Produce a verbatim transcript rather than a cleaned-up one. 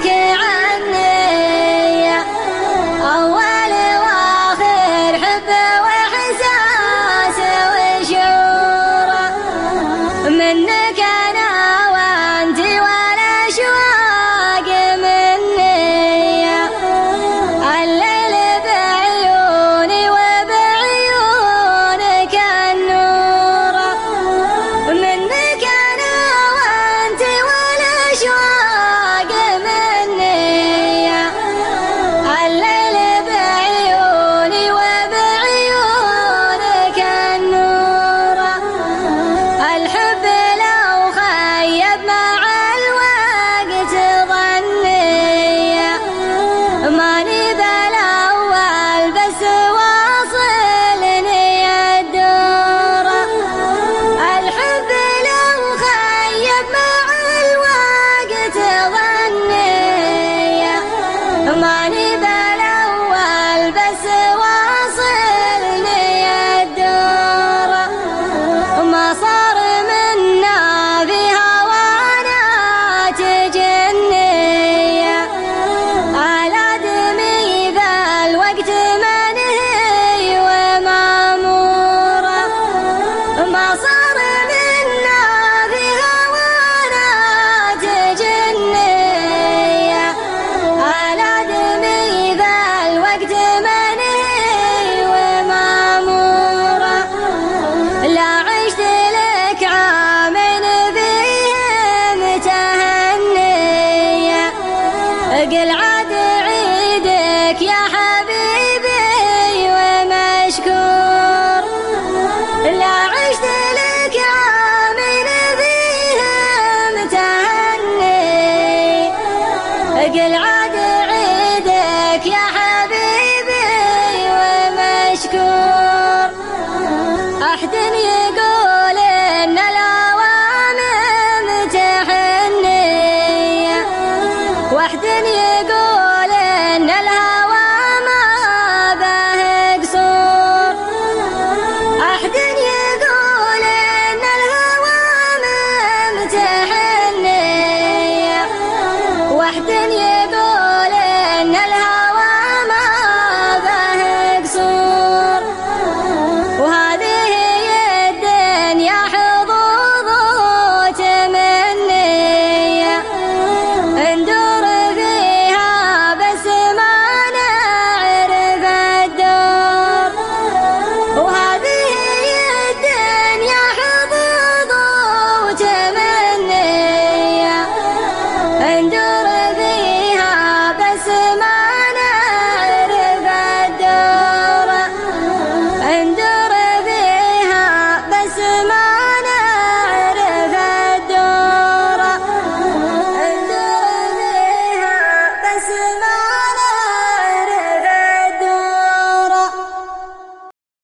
عنك عني أول وآخر حب وإحساس وشعور منك أنا وأنت والأشواق مني الليل بعيوني وبعيونك النور منك أنا وأنت والأشواق مني الليل بعيوني وبعيونك النور الحب لو خيب مع الوقت ظني ماني بالأول بس واصلني الدور الحب لو خيب مع الوقت ظني ماني بالأول بس واصلني الدور ما صار منا في هوانا تجني الآدمي ذا الوقت منهي ومأمور ما صار منا في هوانا تجني الآدمي ذا الوقت منهي ومأمور لا عشت لك عامين فيهم تهني قل عاد عيدك يا حبيبي ومشكور لا عشت لك عامين فيهم تهني قل عاد عيدك يا حبيبي ومشكور أحد يقول إن الأوامر تحني واحد يقول إن الهوى